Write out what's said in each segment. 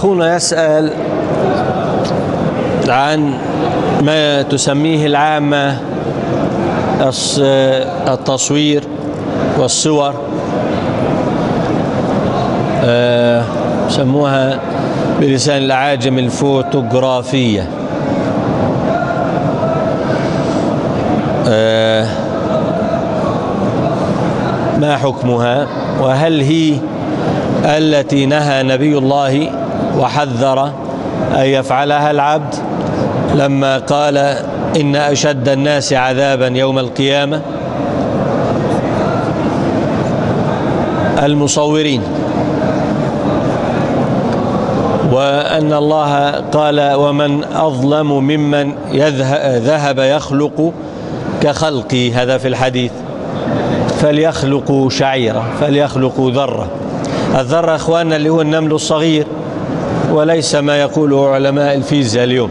أخونا يسأل عن ما تسميه العامة التصوير والصور، سموها بلسان الأعاجم الفوتوغرافية. ما حكمها؟ وهل هي التي نهى نبي الله وحذر أن يفعلها العبد لما قال إن أشد الناس عذابا يوم القيامة المصورين، وأن الله قال ومن أظلم ممن ذهب يخلق كخلقي، هذا في الحديث، فليخلقوا شعيرة، فليخلقوا ذرة. الذرة أخواننا اللي هو النمل الصغير، وليس ما يقوله علماء الفيزياء اليوم.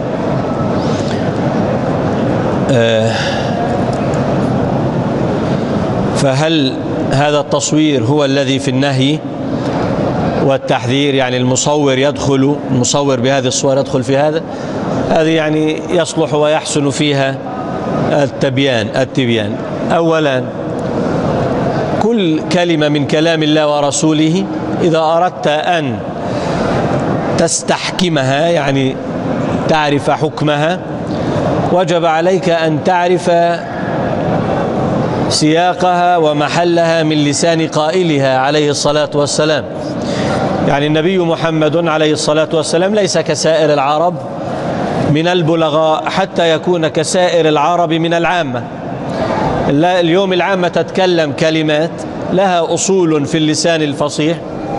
فهل هذا التصوير هو الذي في النهي والتحذير؟ يعني المصور بهذه الصور يدخل في هذا يعني يصلح ويحسن فيها التبيان. أولا، كل كلمة من كلام الله ورسوله إذا أردت أن تستحكمها، يعني تعرف حكمها، وجب عليك أن تعرف سياقها ومحلها من لسان قائلها عليه الصلاة والسلام. يعني النبي محمد عليه الصلاة والسلام ليس كسائر العرب من البلغاء حتى يكون كسائر العرب من العامة. اليوم العامة تتكلم كلمات لها أصول في اللسان الفصيح،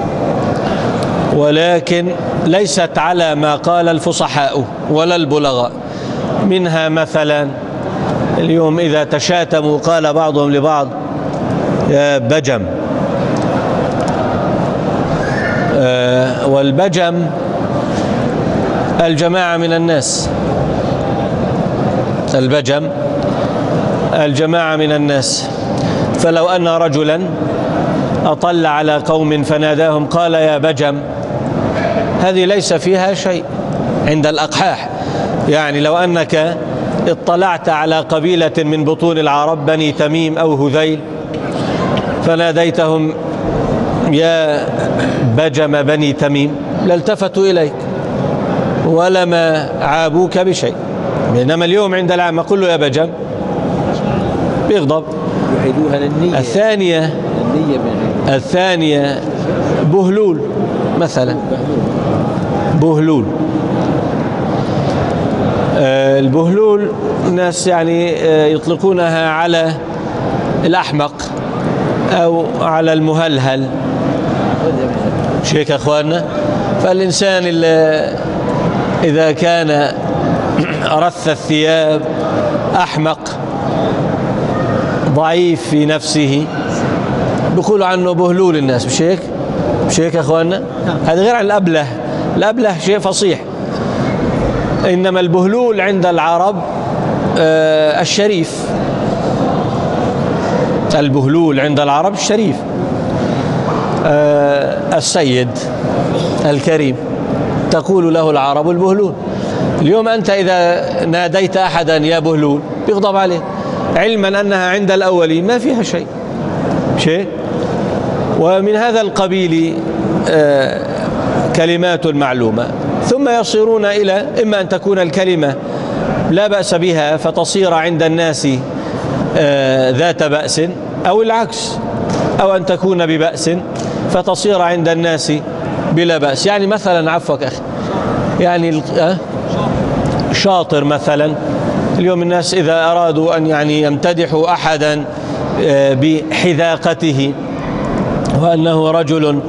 ولكن ليست على ما قال الفصحاء ولا البلغاء. منها مثلا اليوم إذا تشاتموا قال بعضهم لبعض يا بجم، والبجم الجماعة من الناس، البجم الجماعة من الناس. فلو أن رجلا أطل على قوم فناداهم قال يا بجم، هذه ليس فيها شيء عند الأقحاح. يعني لو أنك اطلعت على قبيلة من بطون العرب، بني تميم أو هذيل، فناديتهم يا بجم بني تميم، لالتفتوا إليك ولما عابوك بشيء. بينما اليوم عند العامة قل له يا بجم بيغضب. الثانية بهلول مثلا، بهلول. البهلول الناس يعني يطلقونها على الأحمق أو على المهلهل، شيك أخواننا. فالإنسان إذا كان رث الثياب، أحمق، ضعيف في نفسه، بيقولوا عنه بهلول الناس، مش هيك أخواننا؟ هذا غير عن الأبله. الأبله شيء فصيح، إنما البهلول عند العرب الشريف. البهلول عند العرب الشريف، السيد الكريم، تقول له العرب البهلول. اليوم أنت إذا ناديت أحدا يا بهلول بيغضب عليه، علما أنها عند الأولين ما فيها شيء. ومن هذا القبيل كلمات معلومة، ثم يصيرون إلى إما أن تكون الكلمة لا بأس بها فتصير عند الناس ذات بأس، أو العكس، أو أن تكون ببأس فتصير عند الناس بلا بأس. يعني مثلا، عفوك أخي، يعني شاطر مثلا، اليوم الناس إذا أرادوا أن يعني يمتدحوا أحدا بحذاقته وأنه رجل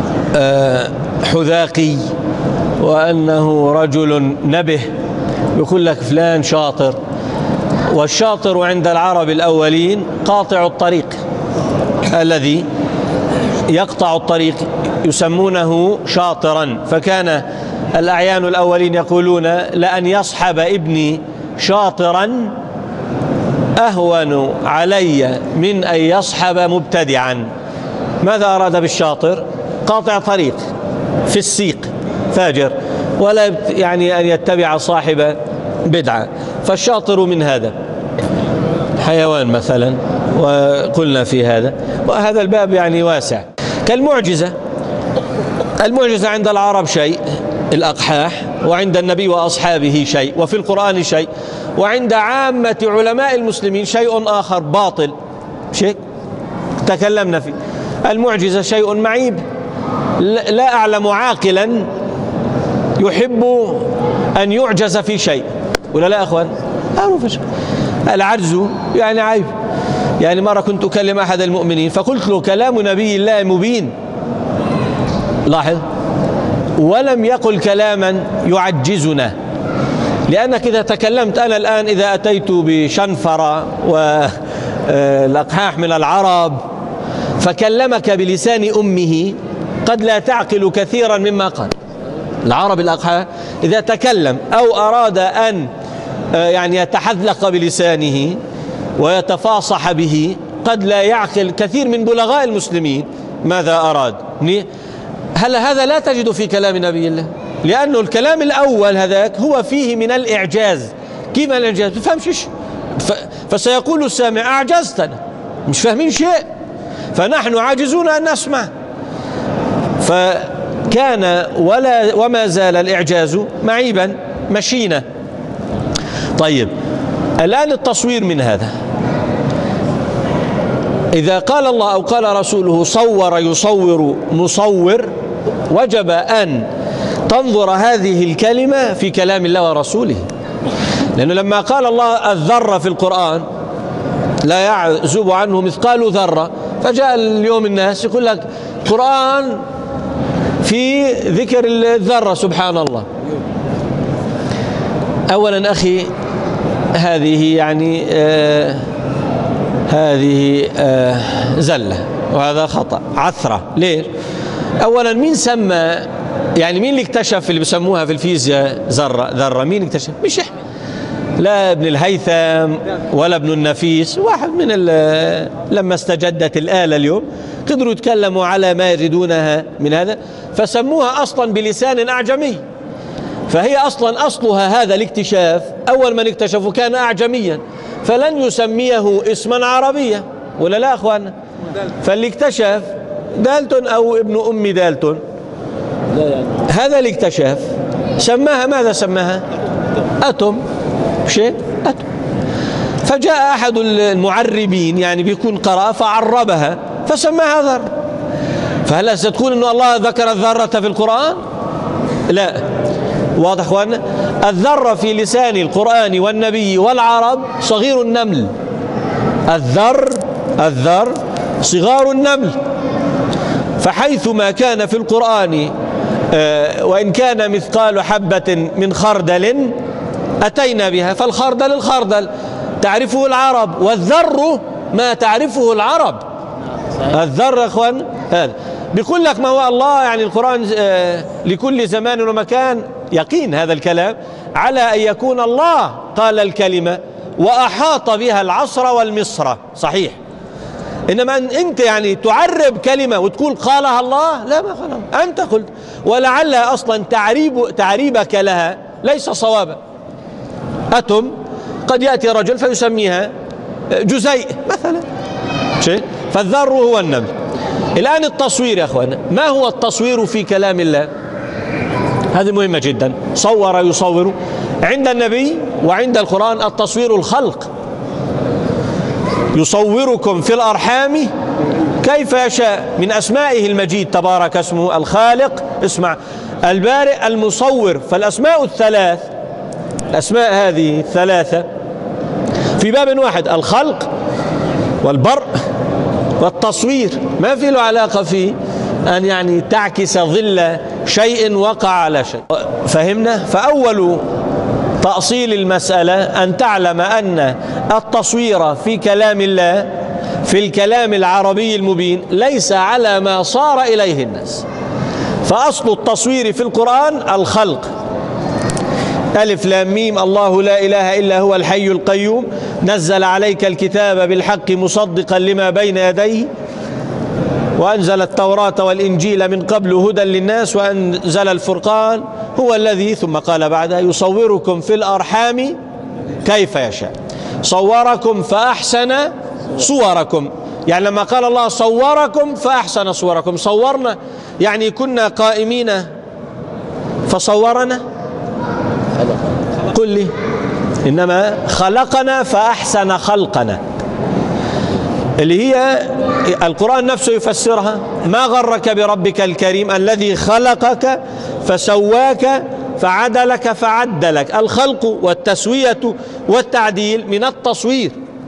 حذاقي وأنه رجل نبه، يقول لك فلان شاطر. والشاطر عند العرب الأولين قاطع الطريق، الذي يقطع الطريق يسمونه شاطرا. فكان الأعيان الأولين يقولون لأن يصحب ابني شاطرا أهون علي من أن يصحب مبتدعا. ماذا أراد بالشاطر؟ قاطع طريق في السيق، فاجر، ولا يعني أن يتبع صاحب بدعة. فالشاطر من هذا حيوان مثلا، وقلنا في هذا، وهذا الباب يعني واسع. كالمعجزة، المعجزة عند العرب شيء، الأقحاح، وعند النبي وأصحابه شيء، وفي القرآن شيء، وعند عامة علماء المسلمين شيء آخر باطل، شيء تكلمنا فيه. المعجزة شيء معيب، لا أعلم عاقلا يحب أن يعجز في شيء، ولا لا أخوان؟ العجز يعني عيب. يعني مرة كنت أكلم أحد المؤمنين فقلت له كلام نبي الله مبين، لاحظ، ولم يقل كلاما يعجزنا. لأنك إذا تكلمت أنا الآن، إذا أتيت بشنفرة والأقحاح من العرب فكلمك بلسان أمه قد لا تعقل كثيرا مما قال. العرب الأقحاح إذا تكلم أو أراد أن يعني يتحذلق بلسانه ويتفاصح به قد لا يعقل كثير من بلغاء المسلمين ماذا أراد. هل هذا لا تجد في كلام نبي الله؟ لأنه الكلام الأول هذاك هو فيه من الإعجاز. كيف الإعجاز؟ ما فهمش، فسيقول السامع أعجزتنا، مش فاهمين شيء، فنحن عاجزون أن نسمع. فكان وما زال الإعجاز معيبا مشينا. طيب الآن التصوير من هذا، إذا قال الله أو قال رسوله صور يصور مصور، وجب أن تنظر هذه الكلمة في كلام الله ورسوله. لأنه لما قال الله الذرة في القرآن لا يعزب عنه مثقال ذرة، فجاء اليوم الناس يقول لك قرآن في ذكر الذرة، سبحان الله. أولا أخي هذه يعني هذه زلة، وهذا خطأ عثرة. ليش؟ أولا مين سمى، يعني مين اللي اكتشف اللي بسموها في الفيزياء ذرة؟ مين اكتشف؟ مش احنا، لا ابن الهيثم ولا ابن النفيس، واحد من لما استجدت الآلة اليوم قدروا يتكلموا على ما يريدونها من هذا، فسموها أصلا بلسان أعجمي. فهي أصلها هذا الاكتشاف، أول من اكتشفه كان أعجميا، فلن يسميه اسما عربيا، ولا لا أخوانا؟ فاللي اكتشف دالتون أو ابن أم دالتون، هذا اللي اكتشف سماها ماذا؟ سماها أتوم، شيء أتوم. فجاء أحد المعربين يعني بيكون قرأ فعربها فسماها ذرة. فهل ستقول أن الله ذكر الذرة في القرآن؟ لا. واضح أخوانا؟ الذرة في لسان القرآن والنبي والعرب صغير النمل. الذر صغار النمل. فحيث ما كان في القرآن وإن كان مثقال حبة من خردل أتينا بها، فالخردل الخردل تعرفه العرب، والذر ما تعرفه العرب. الذر أخوان هذا بيقول لك ما هو الله، يعني القرآن لكل زمان ومكان يقين هذا الكلام على أن يكون الله قال الكلمة وأحاط بها العصر والمصر، صحيح. إنما أنت يعني تعرب كلمة وتقول قالها الله، لا، ما قالها، أنت قلت، ولعل أصلا تعريبك لها ليس صوابا. أتم قد يأتي رجل فيسميها جزيء مثلا، شيء. فالذر هو النمل. الآن التصوير يا أخوانا، ما هو التصوير في كلام الله؟ هذه مهمة جدا. صور يصور عند النبي وعند القرآن التصوير الخلق، يصوركم في الأرحام كيف يشاء، من أسمائه المجيد تبارك اسمه الخالق، اسمع، البارئ، المصور. فالأسماء الثلاث، الأسماء هذه الثلاثة في باب واحد، الخلق والبرء والتصوير، ما في له علاقة في أن يعني تعكس ظل شيء وقع على شيء. فهمنا؟ فأول تأصيل المسألة أن تعلم أن التصوير في كلام الله في الكلام العربي المبين ليس على ما صار إليه الناس. فأصل التصوير في القرآن الخلق، ألف لام ميم، الله لا إله إلا هو الحي القيوم، نزل عليك الكتاب بالحق مصدقا لما بين يديه وأنزل التوراة والإنجيل من قبل هدى للناس وأنزل الفرقان هو الذي ثم قال بعدها يصوركم في الأرحام كيف يشاء صوركم فأحسن صوركم. يعني لما قال الله صوركم فأحسن صوركم، صورنا يعني كنا قائمين فصورنا؟ قل لي. إنما خلقنا فأحسن خلقنا، اللي هي القرآن نفسه يفسرها ما غرك بربك الكريم الذي خلقك فسواك فعدلك فعدلك. الخلق والتسوية والتعديل من التصوير.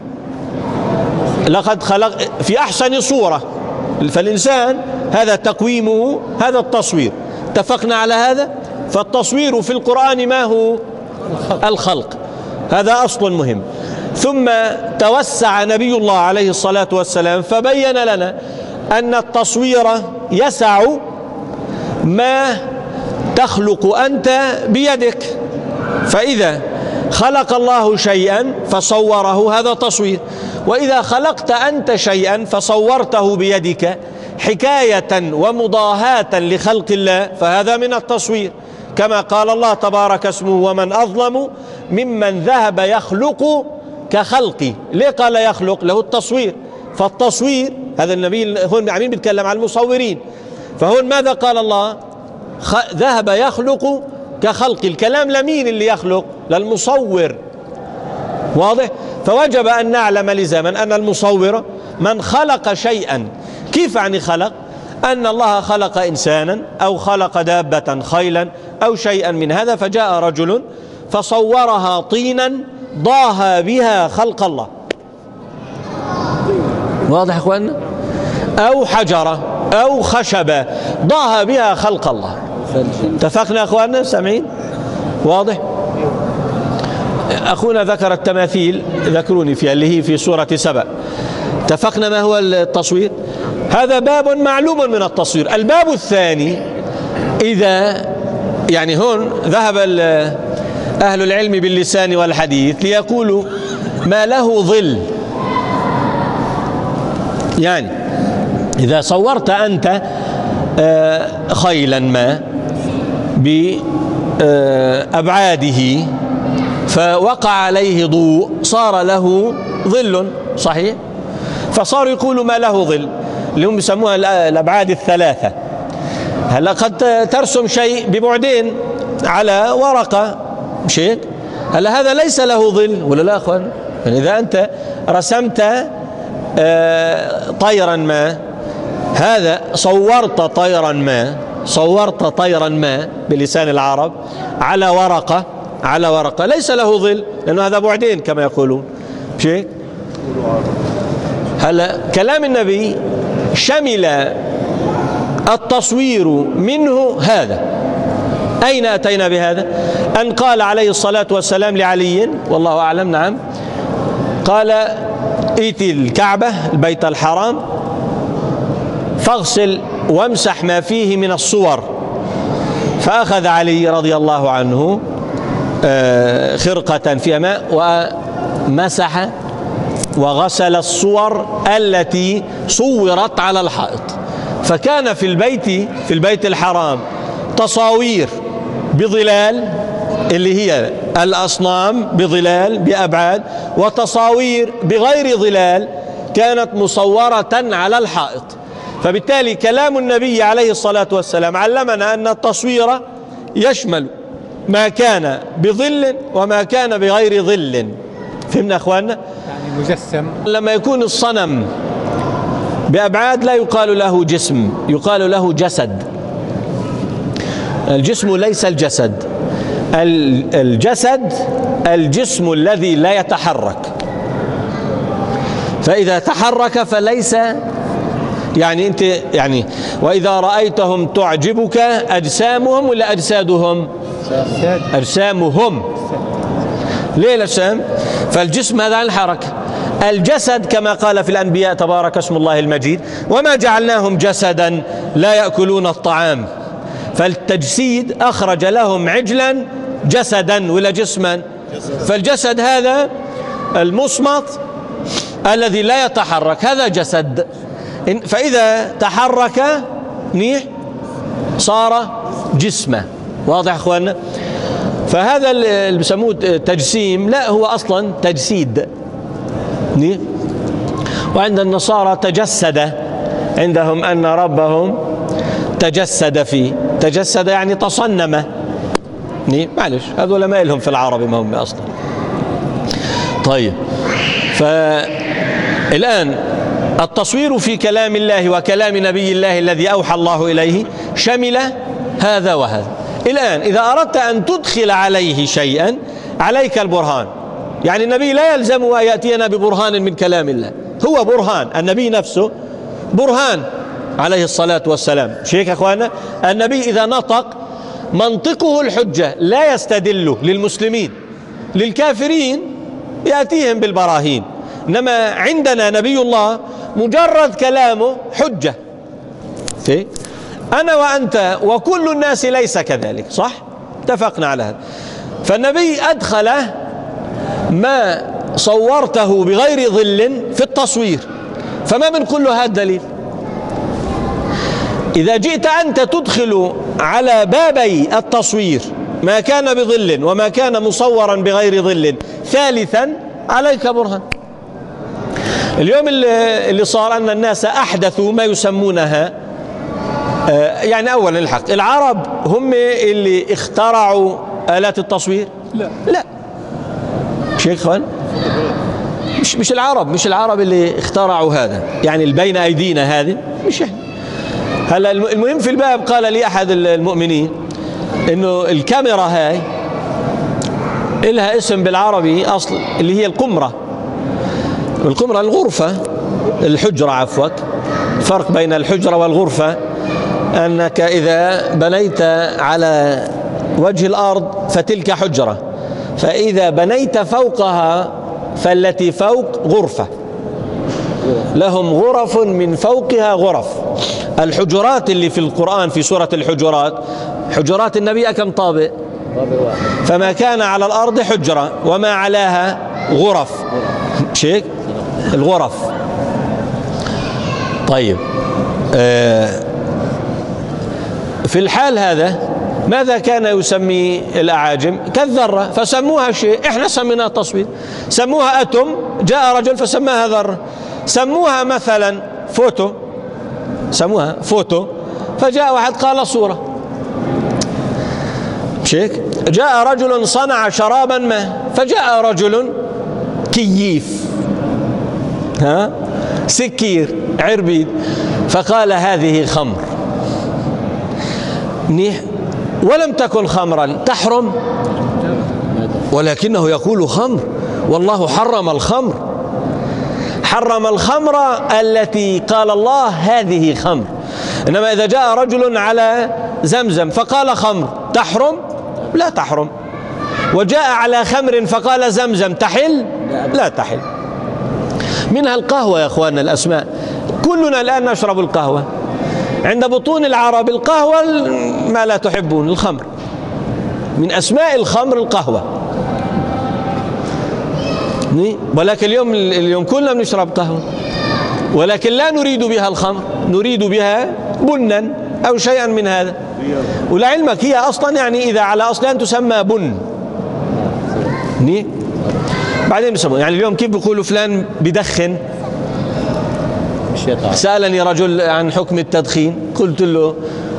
لقد خلق في أحسن صورة، فالإنسان هذا تقويمه، هذا التصوير. اتفقنا على هذا. فالتصوير في القرآن ما هو؟ الخلق. هذا أصل مهم. ثم توسع نبي الله عليه الصلاة والسلام فبين لنا أن التصوير يسع ما تخلق أنت بيدك. فإذا خلق الله شيئا فصوره هذا تصوير، وإذا خلقت أنت شيئا فصورته بيدك حكاية ومضاهاة لخلق الله فهذا من التصوير. كما قال الله تبارك اسمه ومن أظلم ممن ذهب يخلق كخلقي. ليه قال يخلق؟ له التصوير. فالتصوير هذا النبي هون عمين بيتكلم عن المصورين. فهون ماذا قال الله؟ ذهب يخلق كخلق. الكلام لمين اللي يخلق؟ للمصور. واضح؟ فوجب أن نعلم لزاما أن المصور من خلق شيئا. كيف يعني خلق؟ أن الله خلق إنسانا أو خلق دابة خيلا أو شيئا من هذا، فجاء رجل فصورها طينا ضاها بها خلق الله. واضح يا أخواننا؟ أو حجرة أو خشبة ضاها بها خلق الله. اتفقنا يا أخواننا؟ سامعين؟ واضح؟ أخونا ذكر التماثيل، ذكروني فيها اللي هي في سورة سبأ. اتفقنا ما هو التصوير؟ هذا باب معلوم من التصوير. الباب الثاني، إذا يعني هون ذهب أهل العلم باللسان والحديث ليقولوا ما له ظل. يعني إذا صورت أنت خيلا ما بأبعاده فوقع عليه ضوء صار له ظل، صحيح؟ فصاروا يقولوا ما له ظل، اللي هم يسموها الأبعاد الثلاثة. هلا قد ترسم شيء ببعدين على ورقة، مش هيك؟ هلا هذا ليس له ظل ولا لا أخوان؟ يعني إذا أنت رسمت طيرا ما، هذا صورت طيرا ما بلسان العرب على ورقة ليس له ظل، لأنه هذا بعدين كما يقولون، مش هيك؟ هلا كلام النبي شمل التصوير منه هذا. أين أتينا بهذا؟ أن قال عليه الصلاة والسلام لعلي والله أعلم، نعم، قال ائت الكعبة البيت الحرام فاغسل وامسح ما فيه من الصور. فأخذ علي رضي الله عنه خرقة فيها ماء ومسح وغسل الصور التي صورت على الحائط. فكان في البيت الحرام تصاوير بظلال اللي هي الأصنام بظلال بأبعاد، وتصاوير بغير ظلال كانت مصورة على الحائط. فبالتالي كلام النبي عليه الصلاة والسلام علمنا أن التصوير يشمل ما كان بظل وما كان بغير ظل. فهمنا أخواننا؟ يعني مجسم. لما يكون الصنم بأبعاد لا يقال له جسم، يقال له جسد. الجسم ليس الجسد. الجسد الجسم الذي لا يتحرك، فإذا تحرك فليس، يعني أنت يعني وإذا رأيتهم تعجبك أجسامهم ولا أجسادهم؟ أجسامهم. ليه الأجسام؟ فالجسم هذا عن الحركة. الجسد كما قال في الأنبياء تبارك اسم الله المجيد وما جعلناهم جسدا لا يأكلون الطعام. فالتجسيد أخرج لهم عجلا جسدا ولا جسما. فالجسد هذا المصمت الذي لا يتحرك هذا جسد. فإذا تحرك منيح صار جسمه. واضح أخواننا؟ فهذا اللي بسموه تجسيم لا هو أصلا تجسيد. وعند النصارى تجسد، عندهم أن ربهم تجسد فيه. تجسد يعني تصنم. معلش هذول ما لهم في العربي ما هم أصلا. طيب، فالآن التصوير في كلام الله وكلام نبي الله الذي أوحى الله إليه شمل هذا وهذا. الآن إذا أردت أن تدخل عليه شيئا عليك البرهان. يعني النبي لا يلزم أن يأتينا ببرهان من كلام الله، هو برهان، النبي نفسه برهان عليه الصلاة والسلام. شيخ أخوانا، النبي إذا نطق منطقه الحجة، لا يستدل للمسلمين، للكافرين يأتيهم بالبراهين. إنما عندنا نبي الله مجرد كلامه حجة. أنا وأنت وكل الناس ليس كذلك، صح؟ اتفقنا على هذا. فالنبي أدخل ما صورته بغير ظل في التصوير، فما بنقول له هذا دليل. إذا جئت أنت تدخل على بابي التصوير ما كان بظل وما كان مصورا بغير ظل ثالثا عليك برهان. اليوم اللي صار أن الناس أحدثوا ما يسمونها، يعني أولا الحق العرب هم اللي اخترعوا آلات التصوير؟ لا شيخ خان، مش العرب اللي اخترعوا هذا، يعني اللي بين أيدينا هذه مش احنا. هلا المهم في الباب قال لي أحد المؤمنين إنه الكاميرا هاي إلها اسم بالعربي أصل اللي هي القمرة. القمرة الغرفة، الحجرة عفوا. فرق بين الحجرة والغرفة أنك إذا بنيت على وجه الأرض فتلك حجرة، فإذا بنيت فوقها فالتي فوق غرفة. لهم غرف من فوقها غرف. الحجرات اللي في القرآن في سورة الحجرات، حجرات النبي كم طابق؟ فما كان على الأرض حجرة وما علاها غرف. شيك الغرف. طيب، في الحال هذا ماذا كان يسمي الأعاجم؟ كالذرة، فسموها شيء، احنا سميناها تصوير. سموها أتم، جاء رجل فسماها ذرة. سموها مثلا فوتو، سموها فوتو، فجاء واحد قال صورة. شيك جاء رجل صنع شرابا ما، فجاء رجل كييف، سكير، عربيد، فقال هذه خمر. ولم تكن خمرا تحرم، ولكنه يقول خمر، والله حرم الخمر. حرم الخمر التي قال الله هذه خمر. إنما إذا جاء رجل على زمزم فقال خمر تحرم؟ لا تحرم. وجاء على خمر فقال زمزم تحل؟ لا تحل. منها القهوة يا أخواننا، الأسماء كلنا الآن نشرب القهوة. عند بطون العرب القهوة ما لا تحبون، الخمر. من أسماء الخمر القهوة. ولكن اليوم كلنا بنشرب قهوة، ولكن لا نريد بها الخمر، نريد بها بنا أو شيئا من هذا. ولعلمك هي أصلا يعني إذا على أصلها تسمى بن. بعدين بيسمون يعني اليوم كيف بيقولوا فلان بدخن. سألني رجل عن حكم التدخين، قلت له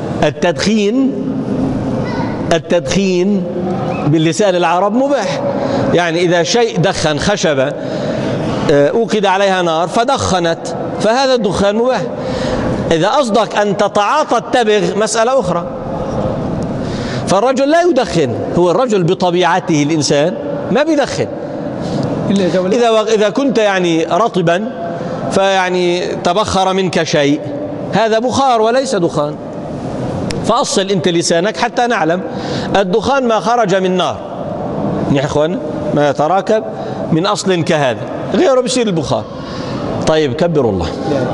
التدخين باللسان العرب مباح. يعني إذا شيء دخن خشبة أوقد عليها نار فدخنت، فهذا الدخان مباح. إذا قصدك أن تتعاطى التبغ مسألة أخرى. فالرجل لا يدخن، هو الرجل بطبيعته الإنسان ما بيدخن. إذا كنت يعني رطبا فيعني تبخر منك شيء، هذا بخار وليس دخان. فأصل أنت لسانك حتى نعلم. الدخان ما خرج من نار يا إخوان، ما يتراكب من أصل كهذا، غيره بيصير البخار. طيب كبروا الله.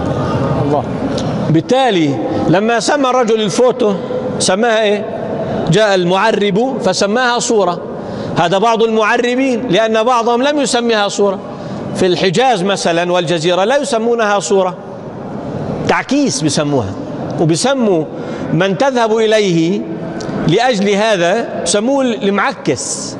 بالتالي لما سمى الرجل الفوتو سماها إيه؟ جاء المعرب فسماها صورة. هذا بعض المعربين، لأن بعضهم لم يسميها صورة. في الحجاز مثلا والجزيرة لا يسمونها صورة، تعكيس بسموها، وبسموا من تذهب إليه لأجل هذا بسموه المعكس،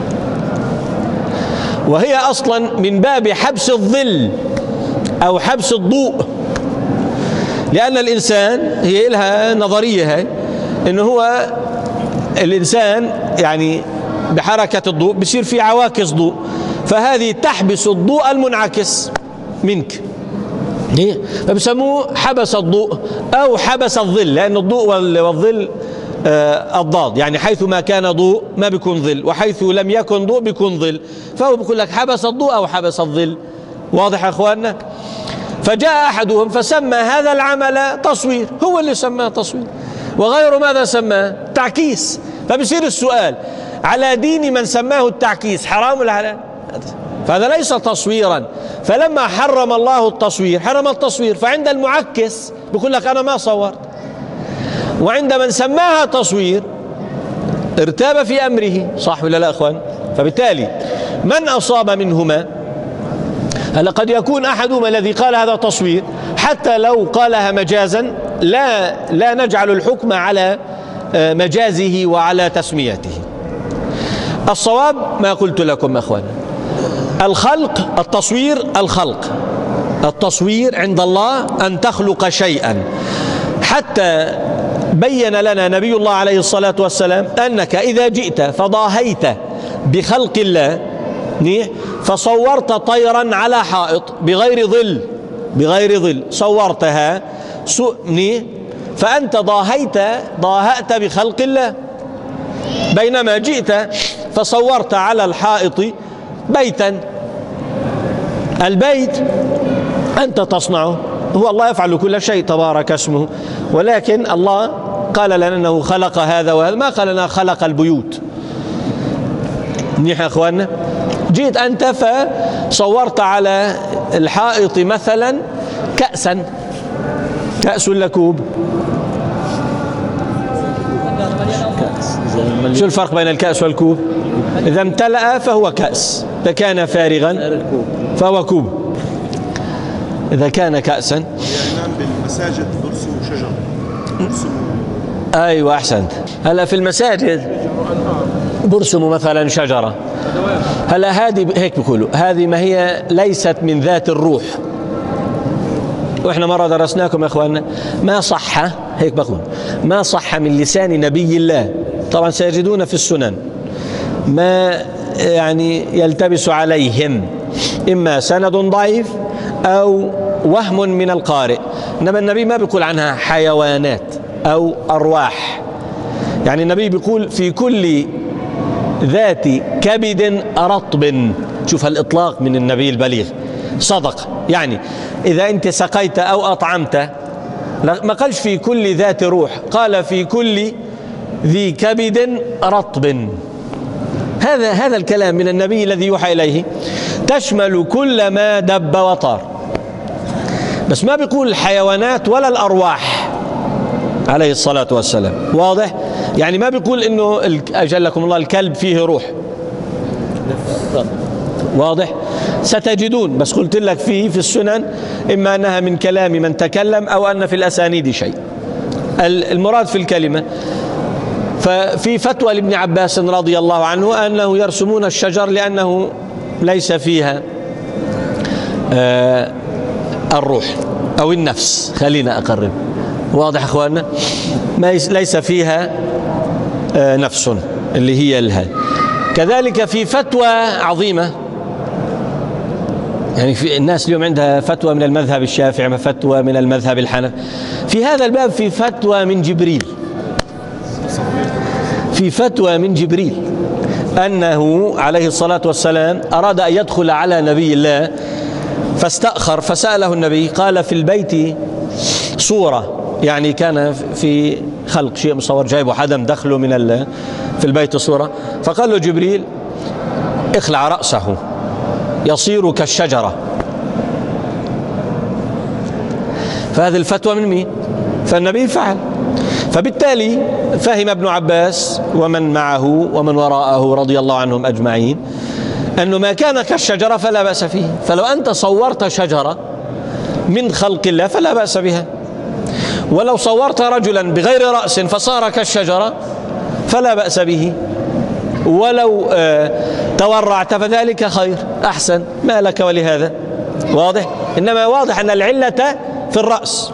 وهي أصلا من باب حبس الظل أو حبس الضوء، لأن الإنسان هي لها نظرية هي إنه هو الإنسان يعني بحركة الضوء بصير في عواكس ضوء، فهذه تحبس الضوء المنعكس منك، فبسموه حبس الضوء أو حبس الظل، لأن الضوء والظل الضاد، يعني حيث ما كان ضوء ما بيكون ظل، وحيث لم يكن ضوء بيكون ظل، فهو بيقول لك حبس الضوء أو حبس الظل. واضح يا أخواننا؟ فجاء أحدهم فسمى هذا العمل تصوير، هو اللي سماه تصوير، وغيره ماذا سماه؟ تعكيس. فبصير السؤال على دين من سماه التعكيس حرام ولا حلال؟ فهذا ليس تصويرا. فلما حرم الله التصوير حرم التصوير، فعند المعكس بيقول لك أنا ما صورت، وعند من سماها تصوير ارتاب في أمره. صح ولا لا أخوان؟ فبالتالي من أصاب منهما، هلا قد يكون أحدهما الذي قال هذا تصوير، حتى لو قالها مجازا لا نجعل الحكم على مجازه وعلى تسميته. الصواب ما قلت لكم أخوان، الخلق التصوير، التصوير عند الله أن تخلق شيئا، حتى بين لنا نبي الله عليه الصلاة والسلام أنك إذا جئت فضاهيت بخلق الله فصورت طيرا على حائط بغير ظل صورتها فأنت ضاهأت بخلق الله، بينما جئت فصورت على الحائط بيتا، البيت أنت تصنعه، هو الله يفعل كل شيء تبارك اسمه، ولكن الله قال لنا أنه خلق هذا وهذا، ما قال لنا خلق البيوت. منيح يا أخواننا؟ جيت أنت فصورت على الحائط مثلا كأسا، كأس ولا كوب؟ شو الفرق بين الكأس والكوب؟ إذا امتلأ فهو كأس، إذا كان فارغا فهو كوب. إذا كان كأسا يعني نعم بالمساجد برسموا شجر، أيوة أحسنت. هلا في المساجد برسموا مثلا شجرة، هلا هذه هيك بيقولوا هذه ما هي ليست من ذات الروح، وإحنا مرة درسناكم يا أخواننا ما صح، هيك بقول ما صح من لسان نبي الله، طبعا سيجدون في السنن ما يعني يلتبس عليهم إما سند ضعيف أو وهم من القارئ، إنما النبي ما بيقول عنها حيوانات أو أرواح، يعني النبي بيقول في كل ذات كبد رطب. شوف هالإطلاق من النبي البليغ، صدق، يعني إذا أنت سقيت أو أطعمت، ما قالش في كل ذات روح، قال في كل ذي كبد رطب. هذا الكلام من النبي الذي يوحى إليه تشمل كل ما دب وطار، بس ما بيقول الحيوانات ولا الأرواح عليه الصلاة والسلام. واضح؟ يعني ما بيقول إنه أجلكم الله الكلب فيه روح. واضح؟ ستجدون، بس قلت لك في السنن إما أنها من كلام من تكلم أو أن في الأسانيد شيء. المراد في الكلمة، ففي فتوى لابن عباس رضي الله عنه أنه يرسمون الشجر لأنه ليس فيها الروح أو النفس، خلينا أقرب. واضح أخواننا؟ ليس فيها نفس اللي هي الهي. كذلك في فتوى عظيمة، يعني في الناس اليوم عندها فتوى من المذهب الشافعي، فتوى من المذهب الحنفي، في هذا الباب في فتوى من جبريل، في فتوى من جبريل أنه عليه الصلاة والسلام أراد أن يدخل على نبي الله فاستأخر، فسأله النبي قال في البيت صورة، يعني كان في خلق شيء مصور جايبه حدا دخله في البيت صورة، فقال له جبريل اخلع رأسه يصير كالشجرة. فهذه الفتوى من مين؟ فالنبي فعل. فبالتالي فهم ابن عباس ومن معه ومن وراءه رضي الله عنهم أجمعين أنه ما كان كالشجرة فلا بأس فيه، فلو أنت صورت شجرة من خلق الله فلا بأس بها، ولو صورت رجلا بغير رأس فصار كالشجرة فلا بأس به، ولو تورعت فذلك خير أحسن، ما لك ولهذا. واضح؟ إنما واضح أن العلة في الرأس.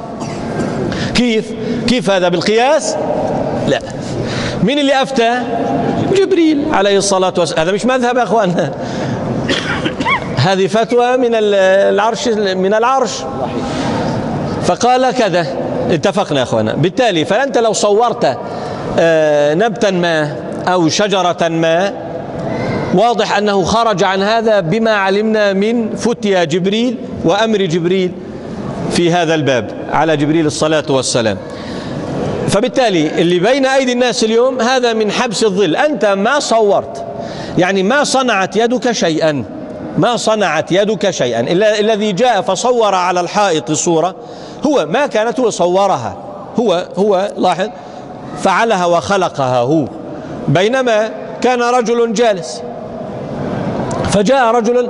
كيف هذا بالقياس؟ لا. من اللي أفتى؟ جبريل عليه الصلاة والسلام. هذا مش مذهب يا أخوان، هذه فتوى من العرش، فقال كذا، اتفقنا يا أخوانا. بالتالي فأنت لو صورت نبتا ما أو شجرة ما، واضح أنه خرج عن هذا بما علمنا من فتيا جبريل وأمر جبريل في هذا الباب على جبريل الصلاة والسلام. فبالتالي اللي بين أيدي الناس اليوم هذا من حبس الظل. أنت ما صورت، يعني ما صنعت يدك شيئا، ما صنعت يدك شيئا. الذي جاء فصور على الحائط صورة هو ما كانت هو صورها، هو لاحظ فعلها وخلقها هو، بينما كان رجل جالس فجاء رجل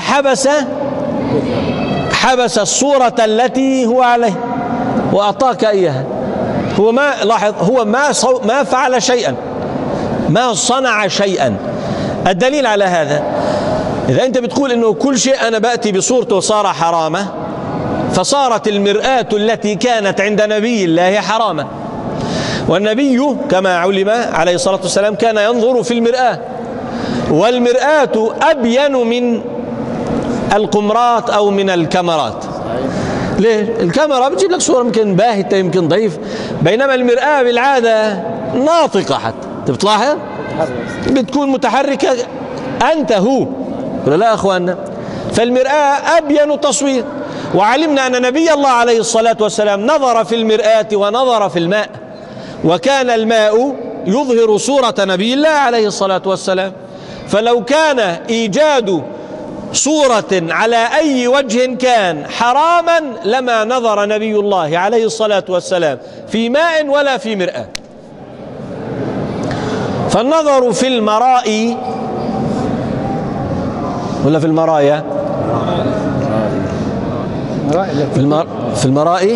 فحبس الصورة التي هو عليه وأعطاك إياها. هو ما لاحظ، هو ما فعل شيئا، ما صنع شيئا. الدليل على هذا إذا أنت بتقول إنه كل شيء أنا بأتي بصورته صار حرامة، فصارت المرآة التي كانت عند نبي الله حرامة. والنبي كما علم عليه الصلاة والسلام كان ينظر في المرآة، والمرآة أبين من القمرات أو من الكاميرات. ليه؟ الكاميرا بتجيب لك صورة يمكن باهتة يمكن ضعيف، بينما المرآة بالعادة ناطقة، حتى بتلاحظ بتكون متحركة، أنت هو ولا لا أخواننا؟ فالمرآة أبين تصوير. وعلمنا أن نبي الله عليه الصلاة والسلام نظر في المرآة ونظر في الماء، وكان الماء يظهر صورة نبي الله عليه الصلاة والسلام. فلو كان إيجاد صورة على أي وجه كان حراما لما نظر نبي الله عليه الصلاة والسلام في ماء ولا في مرآة. فالنظر في المراء ولا في المرايا؟ في المراء،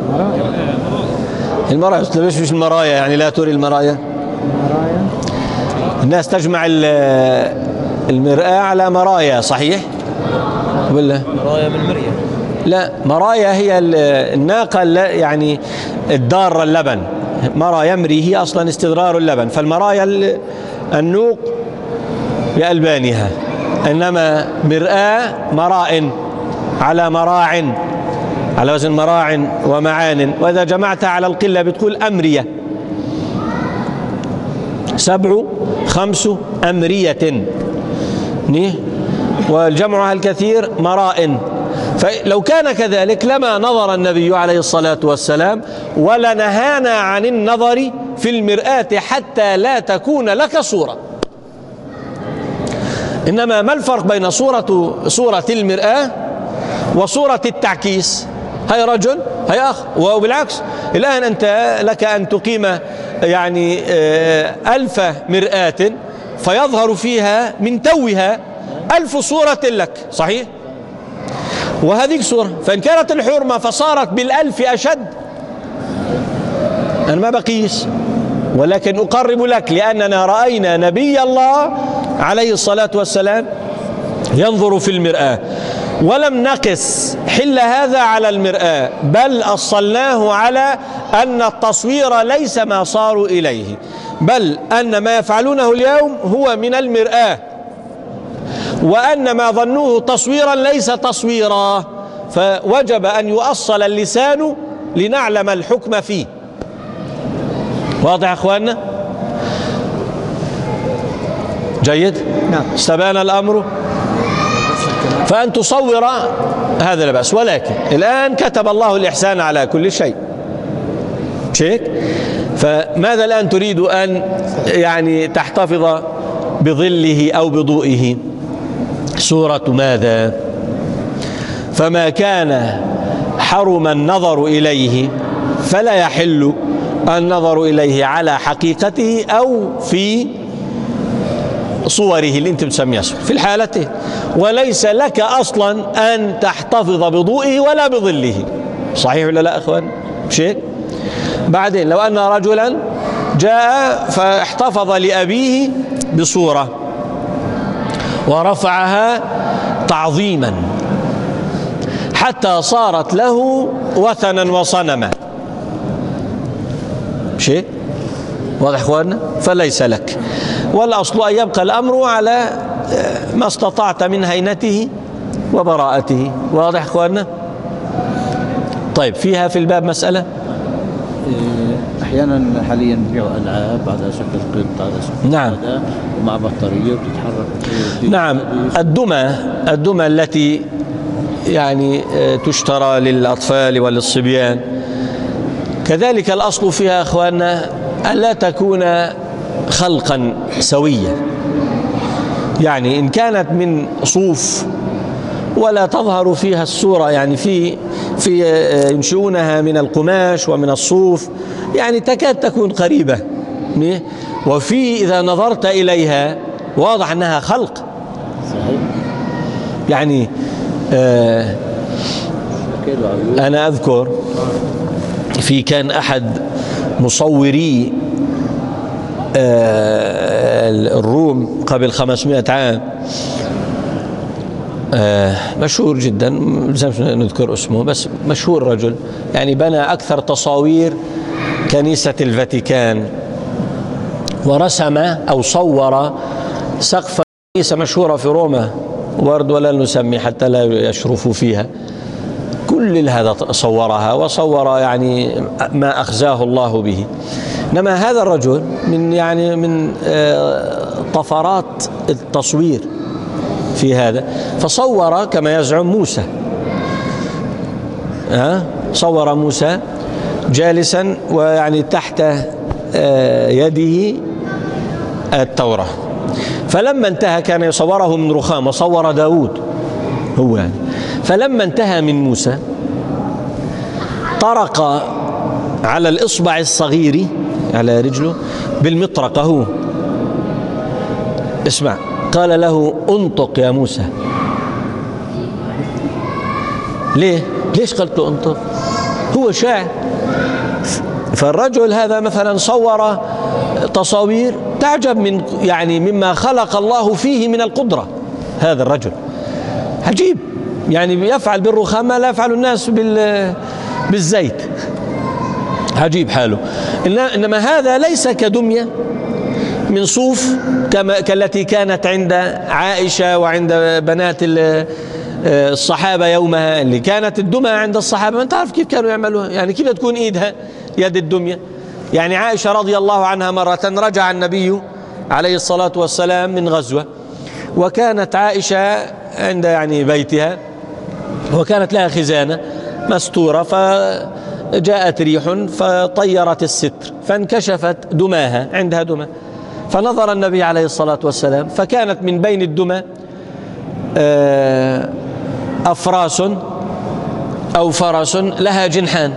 المرايا مش المرايا، يعني لا تري المرايا. الناس تجمع المرآة على مرايا، صحيح ولا؟ مرايا من مريم. لا، مرايا هي الناقة يعني الدار اللبن. مرى يمري هي أصلا استدرار اللبن، فالمرايا النوق بألبانها، إنما مرآة مراء على مراع، على وزن مراع ومعان، وإذا جمعتها على القلة بتقول أمرية، 7 5 أمرية، والجمعها الكثير مراء. فلو كان كذلك لما نظر النبي عليه الصلاة والسلام ولنهانا عن النظر في المرآة حتى لا تكون لك صورة. إنما ما الفرق بين صورة المرآة وصورة التعكيس؟ هاي رجل هاي أخ، وبالعكس الآن أنت لك أن تقيم يعني 1000 مرآة فيظهر فيها من توها 1000 صورة لك، صحيح؟ وهذه صورة، فإن كانت الحرمة فصارت بال1000 أشد، أنا ما بقيس ولكن أقرب لك، لأننا رأينا نبي الله عليه الصلاة والسلام ينظر في المرآة، ولم نقس حل هذا على المرآة، بل أصلناه على أن التصوير ليس ما صاروا إليه، بل أن ما يفعلونه اليوم هو من المرآة، وأن ما ظنوه تصويرا ليس تصويرا، فوجب أن يؤصل اللسان لنعلم الحكم فيه. واضح يا أخواننا؟ جيد؟ نعم. استبان الأمر. فأن تصور هذا لا بأس، ولكن الآن كتب الله الإحسان على كل شيء، شيك؟ فماذا الآن تريد أن يعني تحتفظ بظله أو بضوئه؟ صورة ماذا؟ فما كان حرم النظر إليه فلا يحل النظر إليه على حقيقته أو في صوره اللي انت بتسميها صور، في الحالتين، وليس لك أصلا أن تحتفظ بضوئه ولا بظله، صحيح ولا لا أخوان؟ مش هيك؟ بعدين لو أن رجلا جاء فاحتفظ لأبيه بصورة ورفعها تعظيما حتى صارت له وثنا وصنما، شيء واضح اخواننا؟ فليس لك، والأصل أن يبقى الأمر على ما استطعت من هينته وبراءته. واضح اخواننا؟ طيب، فيها في الباب مسألة. احيانا حاليا بيبيعوا العاب على شكل قط، على شكل نعم، ومع بطاريه وبتتحرك. نعم، الدمى التي يعني تشترى للأطفال وللصبيان كذلك الأصل فيها أخواننا ألا تكون خلقا سويا، يعني إن كانت من صوف ولا تظهر فيها الصورة، يعني في ينشئونها من القماش ومن الصوف، يعني تكاد تكون قريبة، وفي إذا نظرت إليها واضح أنها خلق. صحيح. يعني أنا أذكر كان أحد مصوري الروم قبل 500 عام، مشهور جدا، لازم نذكر اسمه، بس مشهور رجل، يعني بنى أكثر تصاوير كنيسة الفاتيكان، ورسم أو صور سقف كنيسة مشهورة في روما، ورد ولا نسمي حتى لا يشرفوا فيها، كل هذا صورها، وصور يعني ما أخزاه الله به. إنما هذا الرجل من طفرات التصوير في هذا، فصور كما يزعم موسى، صور موسى جالسا ويعني تحت يده التوراة، فلما انتهى كان يصوره من رخام، وصور داود هو يعني، فلما انتهى من موسى طرق على الإصبع الصغير على رجله بالمطرقة، هو اسمع، قال له انطق يا موسى. ليش قلت له انطق؟ هو شاعر. فالرجل هذا مثلا صور تصاوير تعجب من يعني مما خلق الله فيه من القدرة، هذا الرجل عجيب، يعني يفعل بالرخام ما لا يفعل الناس بالزيت، عجيب حاله. إنما هذا ليس كدمية من صوف كالتي كانت عند عائشة وعند بنات الصحابة يومها، اللي كانت الدمى عند الصحابة ما تعرف كيف كانوا يعملوها، يعني كيف تكون إيدها يد الدمية. يعني عائشة رضي الله عنها مرة رجع النبي عليه الصلاة والسلام من غزوة، وكانت عائشة عند يعني بيتها، وكانت لها خزانة مستورة، فجاءت ريح فطيرت الستر فانكشفت دماها، عندها دمى، فنظر النبي عليه الصلاة والسلام فكانت من بين الدمى أفراس أو فرس لها جنحان،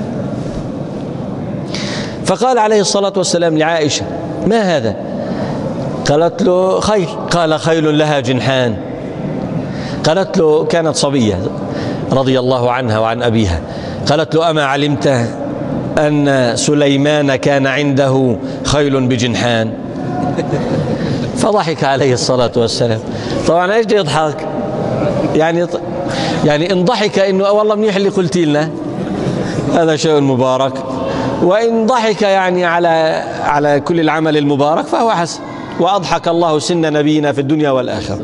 فقال عليه الصلاة والسلام لعائشة ما هذا؟ قالت له خيل. قال خيل لها جنحان. قالت له، كانت صبية رضي الله عنها وعن أبيها، قالت له أما علمت أن سليمان كان عنده خيل بجنحان؟ فضحك عليه الصلاة والسلام. طبعا ايش بده يضحك؟ يعني ان ضحك انه والله منيح اللي قلت لنا هذا شيء مبارك، وان ضحك يعني على كل العمل المبارك فهو حسن، واضحك الله سن نبينا في الدنيا والآخرة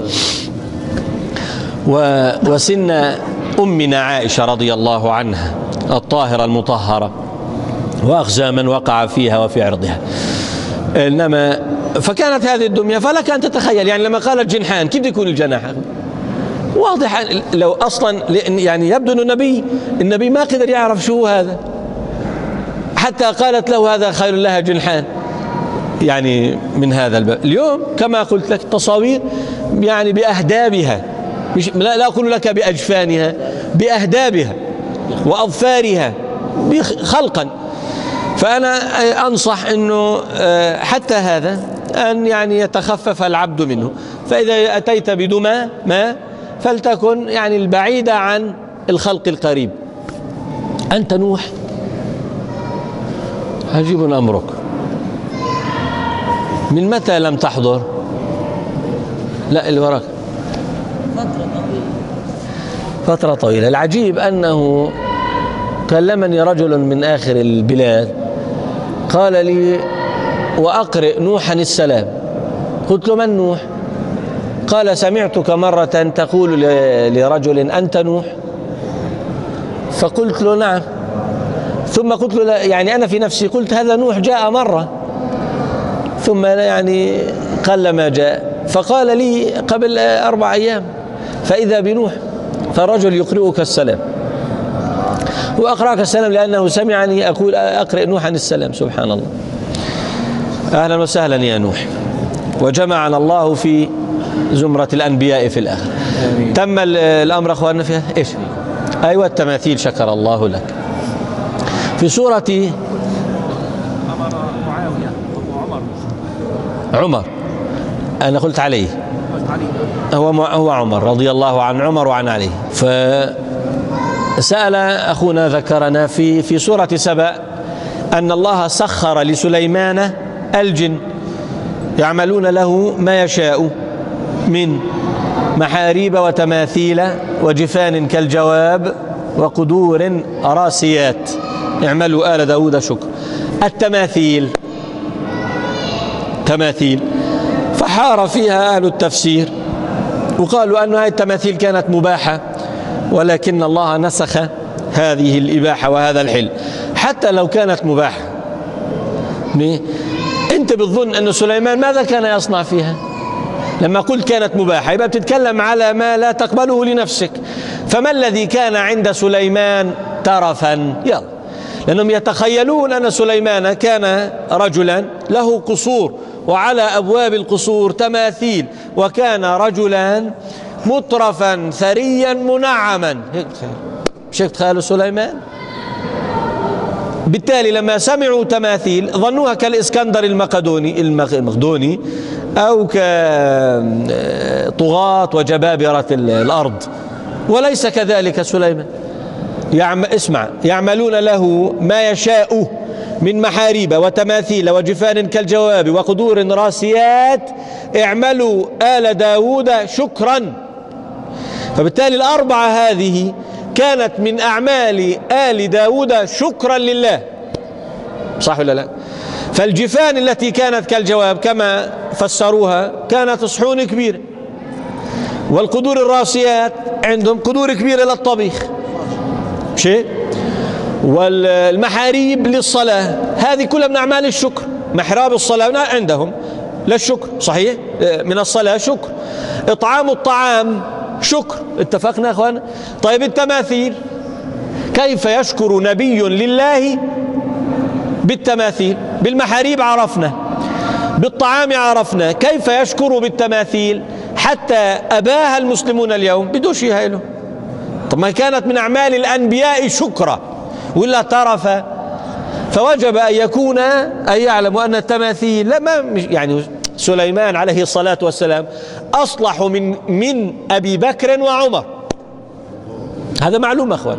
وسن أمنا عائشة رضي الله عنها الطاهرة المطهرة، وأخزى من وقع فيها وفي عرضها. إنما فكانت هذه الدمية، فلك أن تتخيل يعني لما قالت جنحان كيف يكون الجناح؟ واضح لو أصلا يعني يبدو أن النبي ما قدر يعرف شو هذا، حتى قالت له هذا خيل لها جنحان. يعني من هذا الباب اليوم كما قلت لك تصاوير يعني بأهدابها، مش لا أقول لك بأجفانها، بأهدابها وأظفارها خلقا. فأنا أنصح أنه حتى هذا أن يعني يتخفف العبد منه، فإذا أتيت بدمى ما فلتكن يعني البعيدة عن الخلق القريب. أنت نوح عجيب أمرك. من متى لم تحضر؟ لا اللي وراك فترة طويلة. العجيب أنه كلمني رجل من آخر البلاد قال لي: وأقرئ نوحا السلام. قلت له: من نوح؟ قال: سمعتك مرة تقول لرجل: أنت نوح؟ فقلت له: نعم. ثم قلت له: يعني أنا في نفسي قلت هذا نوح جاء مرة، ثم يعني قلما جاء. فقال لي قبل 4 أيام: فإذا بنوح. فالرجل يقرئك السلام، وأقرأك السلام لأنه سمعني أقول أقرئ نوحا السلام. سبحان الله. أهلا وسهلا يا نوح، وجمعنا الله في زمرة الأنبياء في الآخر. تم الأمر أخواننا فيها إيش؟ أيوة التماثيل، شكر الله لك. في سورة عمر، أنا قلت عليه، هو عمر رضي الله عن عمر وعن عليه. فسأل أخونا ذكرنا في سورة سبأ أن الله سخر لسليمان الجن يعملون له ما يشاء من محاريب وتماثيل وجفان كالجواب وقدور راسيات اعملوا آل داود شكر. التماثيل تماثيل، فحار فيها أهل التفسير وقالوا أن هذه التماثيل كانت مباحة، ولكن الله نسخ هذه الإباحة وهذا الحل. حتى لو كانت مباحة، أنت بتظن أن سليمان ماذا كان يصنع فيها؟ لما قلت كانت مباحة يبقى بتتكلم على ما لا تقبله لنفسك. فما الذي كان عند سليمان ترفا؟ يلا، لأنهم يتخيلون أن سليمان كان رجلا له قصور وعلى أبواب القصور تماثيل، وكان رجلا مترفا ثريا منعما. مش تخيلوا سليمان؟ بالتالي لما سمعوا تماثيل ظنوها كالإسكندر المقدوني أو كطغاة وجبابرة الأرض، وليس كذلك سليمان. اسمع، يعملون له ما يشاء من محاريب وتماثيل وجفان كالجواب وقدور راسيات اعملوا آل داود شكرا. فبالتالي الأربعة هذه كانت من أعمال آل داود شكرا لله، صح ولا لا؟ فالجفان التي كانت كالجواب كما فسروها كانت صحون كبيرة، والقدور الراسيات عندهم قدور كبيرة للطبيخ شيء، والمحاريب للصلاة هذه كلها من أعمال الشكر. محراب الصلاة عندهم للشكر، صحيح، من الصلاة شكر. إطعام الطعام شكر، اتفقنا يا أخوان؟ طيب التماثيل، كيف يشكر نبي لله بالتماثيل؟ بالمحاريب عرفنا، بالطعام عرفنا، كيف يشكر بالتماثيل؟ حتى أباها المسلمون اليوم بدون شيء هايله. طب ما كانت من أعمال الأنبياء شكرا ولا ترفا؟ فوجب أن يكون أن يعلموا أن التماثيل لما يعني سليمان عليه الصلاة والسلام أصلح من أبي بكر وعمر، هذا معلوم أخوان.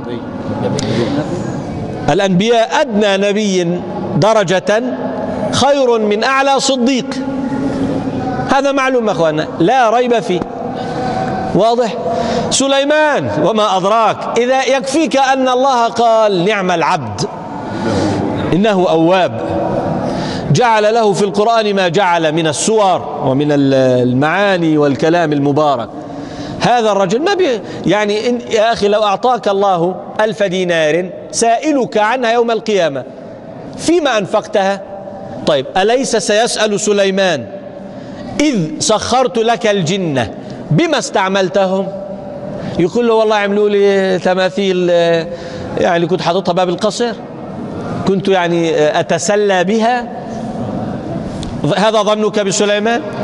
الأنبياء أدنى نبي درجة خير من أعلى صديق، هذا معلوم أخوانا لا ريب فيه، واضح؟ سليمان وما أدراك، إذا يكفيك أن الله قال نعم العبد إنه أواب، جعل له في القرآن ما جعل من السور ومن المعاني والكلام المبارك. هذا الرجل ما يعني يا أخي لو أعطاك الله 1000 دينار سائلك عنها يوم القيامة فيما أنفقتها؟ طيب أليس سيسأل سليمان إذ سخرت لك الجن بما استعملتهم؟ يقول له والله عملوا لي تماثيل يعني كنت حاططها باب القصر، كنت يعني أتسلى بها. هذا ظنك بسليمان؟